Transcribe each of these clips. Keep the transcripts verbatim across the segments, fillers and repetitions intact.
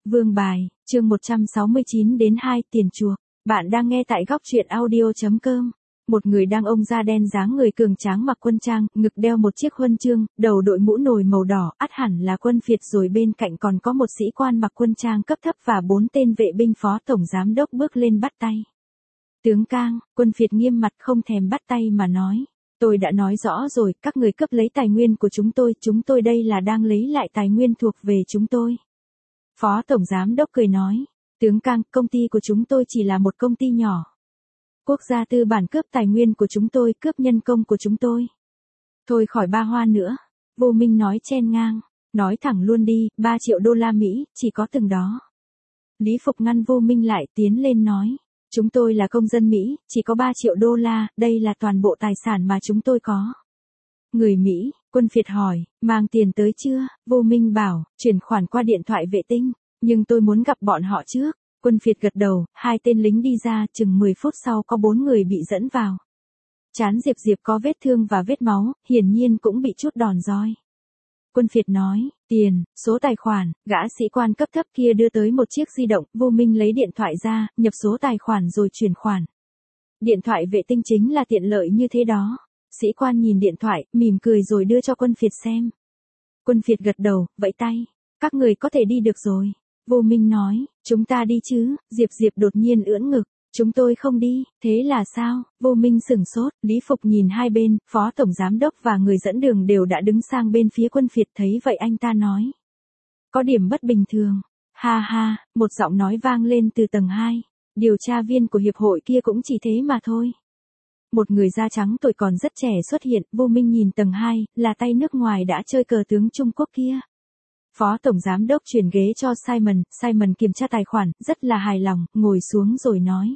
Vương bài, chương một trăm sáu mươi chín đến hai tiền chuộc. Bạn đang nghe tại góc truyện audio chấm com. Một người đang ông da đen dáng người cường tráng mặc quân trang, ngực đeo một chiếc huân chương, đầu đội mũ nồi màu đỏ, ắt hẳn là quân phiệt, rồi bên cạnh còn có một sĩ quan mặc quân trang cấp thấp và bốn tên vệ binh. Phó tổng giám đốc bước lên bắt tay. Tướng Cang, quân phiệt nghiêm mặt không thèm bắt tay mà nói. Tôi đã nói rõ rồi, các người cướp lấy tài nguyên của chúng tôi, chúng tôi đây là đang lấy lại tài nguyên thuộc về chúng tôi. Phó tổng giám đốc cười nói, tướng Cang, công ty của chúng tôi chỉ là một công ty nhỏ. Quốc gia tư bản cướp tài nguyên của chúng tôi, cướp nhân công của chúng tôi. Thôi khỏi ba hoa nữa. Vô Minh nói chen ngang, nói thẳng luôn đi, ba triệu đô la Mỹ, chỉ có từng đó. Lý Phục ngăn Vô Minh lại, tiến lên nói, chúng tôi là công dân Mỹ, chỉ có ba triệu đô la, đây là toàn bộ tài sản mà chúng tôi có. Người Mỹ, quân phiệt hỏi, mang tiền tới chưa? Vô Minh bảo, chuyển khoản qua điện thoại vệ tinh, nhưng tôi muốn gặp bọn họ trước. Quân phiệt gật đầu, hai tên lính đi ra, chừng mười phút sau có bốn người bị dẫn vào. Trán Diệp Diệp có vết thương và vết máu, hiển nhiên cũng bị chút đòn roi. Quân phiệt nói, tiền, số tài khoản, gã sĩ quan cấp thấp kia đưa tới một chiếc di động, Vô Minh lấy điện thoại ra, nhập số tài khoản rồi chuyển khoản. Điện thoại vệ tinh chính là tiện lợi như thế đó. Sĩ quan nhìn điện thoại, mỉm cười rồi đưa cho quân phiệt xem. Quân phiệt gật đầu, vẫy tay, các người có thể đi được rồi. Vô Minh nói, chúng ta đi chứ? Diệp Diệp đột nhiên ưỡn ngực, chúng tôi không đi, thế là sao? Vô Minh sửng sốt, Lý Phục nhìn hai bên, phó tổng giám đốc và người dẫn đường đều đã đứng sang bên phía quân phiệt, thấy vậy anh ta nói. Có điểm bất bình thường. Ha ha, một giọng nói vang lên từ tầng hai. Điều tra viên của hiệp hội kia cũng chỉ thế mà thôi. Một người da trắng tuổi còn rất trẻ xuất hiện, Vô Minh nhìn tầng hai, là tay nước ngoài đã chơi cờ tướng Trung Quốc kia. Phó tổng giám đốc chuyển ghế cho Simon, Simon kiểm tra tài khoản, rất là hài lòng, ngồi xuống rồi nói.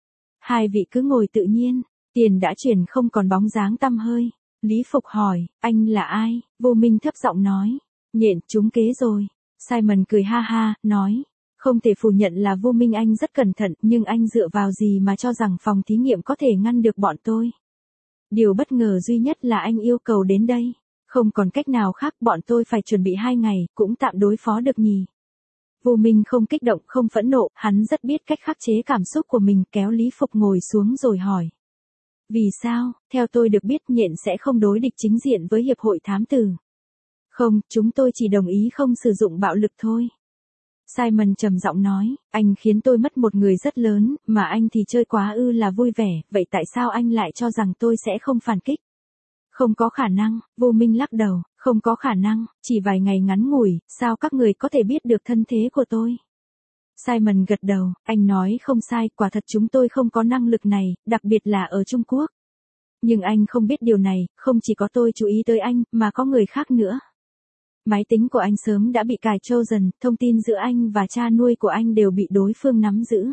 Hai vị cứ ngồi tự nhiên, tiền đã chuyển không còn bóng dáng tăm hơi. Lý Phục hỏi, anh là ai? Vô Minh thấp giọng nói, nhện trúng kế rồi. Simon cười ha ha, nói, không thể phủ nhận là Vô Minh anh rất cẩn thận, nhưng anh dựa vào gì mà cho rằng phòng thí nghiệm có thể ngăn được bọn tôi? Điều bất ngờ duy nhất là anh yêu cầu đến đây. Không còn cách nào khác, bọn tôi phải chuẩn bị hai ngày, cũng tạm đối phó được nhỉ. Vô Minh không kích động, không phẫn nộ, hắn rất biết cách khắc chế cảm xúc của mình, kéo Lý Phục ngồi xuống rồi hỏi. Vì sao? Theo tôi được biết nhện sẽ không đối địch chính diện với hiệp hội thám tử. Không, chúng tôi chỉ đồng ý không sử dụng bạo lực thôi. Simon trầm giọng nói, anh khiến tôi mất một người rất lớn, mà anh thì chơi quá ư là vui vẻ, vậy tại sao anh lại cho rằng tôi sẽ không phản kích? Không có khả năng, Vô Minh lắc đầu, không có khả năng, chỉ vài ngày ngắn ngủi, sao các người có thể biết được thân thế của tôi? Simon gật đầu, anh nói không sai, quả thật chúng tôi không có năng lực này, đặc biệt là ở Trung Quốc. Nhưng anh không biết điều này, không chỉ có tôi chú ý tới anh, mà có người khác nữa. Máy tính của anh sớm đã bị cài Trojan, thông tin giữa anh và cha nuôi của anh đều bị đối phương nắm giữ.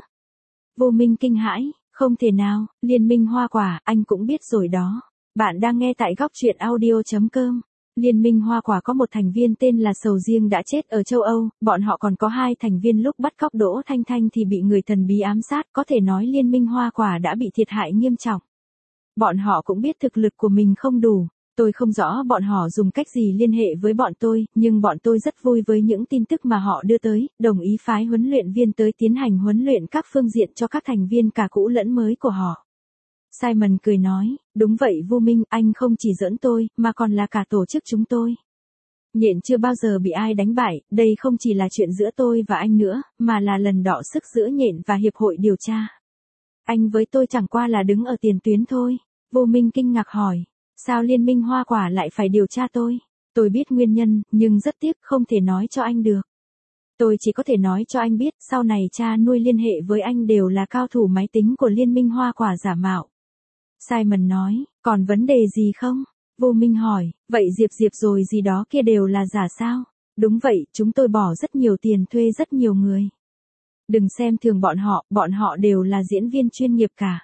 Vô Minh kinh hãi, không thể nào, Liên minh Hoa Quả, anh cũng biết rồi đó. Bạn đang nghe tại góc truyện audio chấm com. Liên minh Hoa Quả có một thành viên tên là Sầu Riêng đã chết ở châu Âu, bọn họ còn có hai thành viên lúc bắt cóc Đỗ Thanh Thanh thì bị người thần bí ám sát, có thể nói Liên minh Hoa Quả đã bị thiệt hại nghiêm trọng. Bọn họ cũng biết thực lực của mình không đủ, tôi không rõ bọn họ dùng cách gì liên hệ với bọn tôi, nhưng bọn tôi rất vui với những tin tức mà họ đưa tới, đồng ý phái huấn luyện viên tới tiến hành huấn luyện các phương diện cho các thành viên cả cũ lẫn mới của họ. Simon cười nói, đúng vậy Vô Minh, anh không chỉ giỡn tôi, mà còn là cả tổ chức chúng tôi. Nhện chưa bao giờ bị ai đánh bại, đây không chỉ là chuyện giữa tôi và anh nữa, mà là lần đọ sức giữa nhện và hiệp hội điều tra. Anh với tôi chẳng qua là đứng ở tiền tuyến thôi. Vô Minh kinh ngạc hỏi, sao Liên minh Hoa Quả lại phải điều tra tôi? Tôi biết nguyên nhân, nhưng rất tiếc không thể nói cho anh được. Tôi chỉ có thể nói cho anh biết, sau này cha nuôi liên hệ với anh đều là cao thủ máy tính của Liên minh Hoa Quả giả mạo. Simon nói, còn vấn đề gì không? Vô Minh hỏi, vậy Diệp Diệp rồi gì đó kia đều là giả sao? Đúng vậy, chúng tôi bỏ rất nhiều tiền thuê rất nhiều người. Đừng xem thường bọn họ, bọn họ đều là diễn viên chuyên nghiệp cả.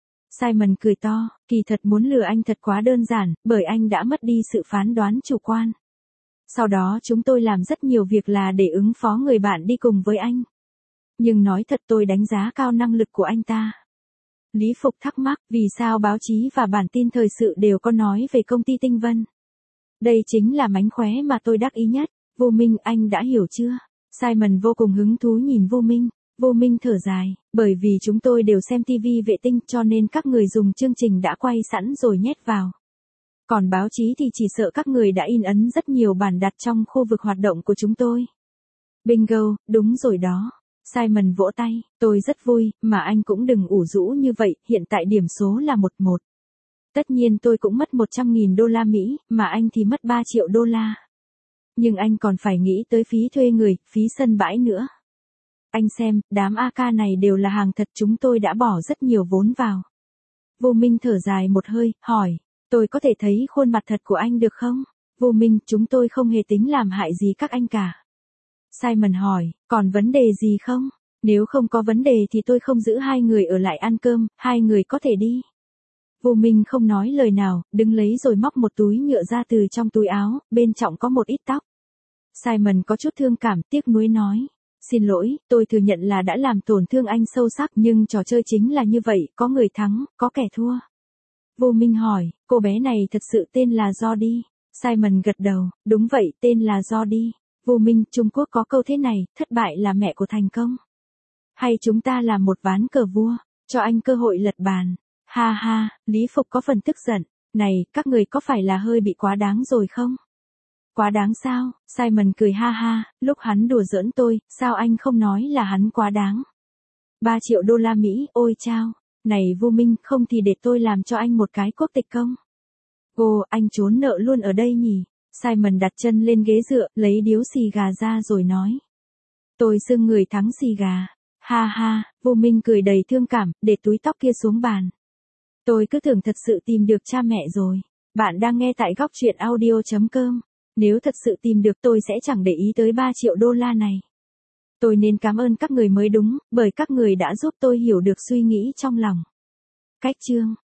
Simon cười to, kỳ thật muốn lừa anh thật quá đơn giản, bởi anh đã mất đi sự phán đoán chủ quan. Sau đó chúng tôi làm rất nhiều việc là để ứng phó người bạn đi cùng với anh. Nhưng nói thật tôi đánh giá cao năng lực của anh ta. Lý Phục thắc mắc, vì sao báo chí và bản tin thời sự đều có nói về công ty Tinh Vân? Đây chính là mánh khóe mà tôi đắc ý nhất. Vô Minh, anh đã hiểu chưa? Simon vô cùng hứng thú nhìn Vô Minh. Vô Minh thở dài, bởi vì chúng tôi đều xem ti vi vệ tinh cho nên các người dùng chương trình đã quay sẵn rồi nhét vào. Còn báo chí thì chỉ sợ các người đã in ấn rất nhiều bản đặt trong khu vực hoạt động của chúng tôi. Bingo, đúng rồi đó. Simon vỗ tay, tôi rất vui, mà anh cũng đừng ủ rũ như vậy, hiện tại điểm số là một một. Tất nhiên tôi cũng mất một trăm nghìn đô la Mỹ, mà anh thì mất ba triệu đô la. Nhưng anh còn phải nghĩ tới phí thuê người, phí sân bãi nữa. Anh xem, đám a ca này đều là hàng thật, chúng tôi đã bỏ rất nhiều vốn vào. Vô Minh thở dài một hơi, hỏi, tôi có thể thấy khuôn mặt thật của anh được không? Vô Minh, chúng tôi không hề tính làm hại gì các anh cả. Simon hỏi, còn vấn đề gì không? Nếu không có vấn đề thì tôi không giữ hai người ở lại ăn cơm, hai người có thể đi. Vô Minh không nói lời nào, đứng lấy rồi móc một túi nhựa ra từ trong túi áo, bên trong có một ít tóc. Simon có chút thương cảm, tiếc nuối nói. Xin lỗi, tôi thừa nhận là đã làm tổn thương anh sâu sắc, nhưng trò chơi chính là như vậy, có người thắng, có kẻ thua. Vô Minh hỏi, cô bé này thật sự tên là Jody. Simon gật đầu, đúng vậy, tên là Jody. Vô Minh, Trung Quốc có câu thế này, thất bại là mẹ của thành công. Hay chúng ta làm một ván cờ vua, cho anh cơ hội lật bàn. Ha ha, Lý Phục có phần tức giận. Này, các người có phải là hơi bị quá đáng rồi không? Quá đáng sao? Simon cười ha ha, lúc hắn đùa giỡn tôi, sao anh không nói là hắn quá đáng? ba triệu đô la Mỹ, ôi chao. Này Vô Minh, không thì để tôi làm cho anh một cái quốc tịch công. Ồ, anh trốn nợ luôn ở đây nhỉ? Simon đặt chân lên ghế dựa, lấy điếu xì gà ra rồi nói. Tôi xưng người thắng xì gà. Ha ha, Vô Minh cười đầy thương cảm, để túi tóc kia xuống bàn. Tôi cứ tưởng thật sự tìm được cha mẹ rồi. Bạn đang nghe tại góc truyện audio chấm com. Nếu thật sự tìm được tôi sẽ chẳng để ý tới ba triệu đô la này. Tôi nên cảm ơn các người mới đúng, bởi các người đã giúp tôi hiểu được suy nghĩ trong lòng. Cách chương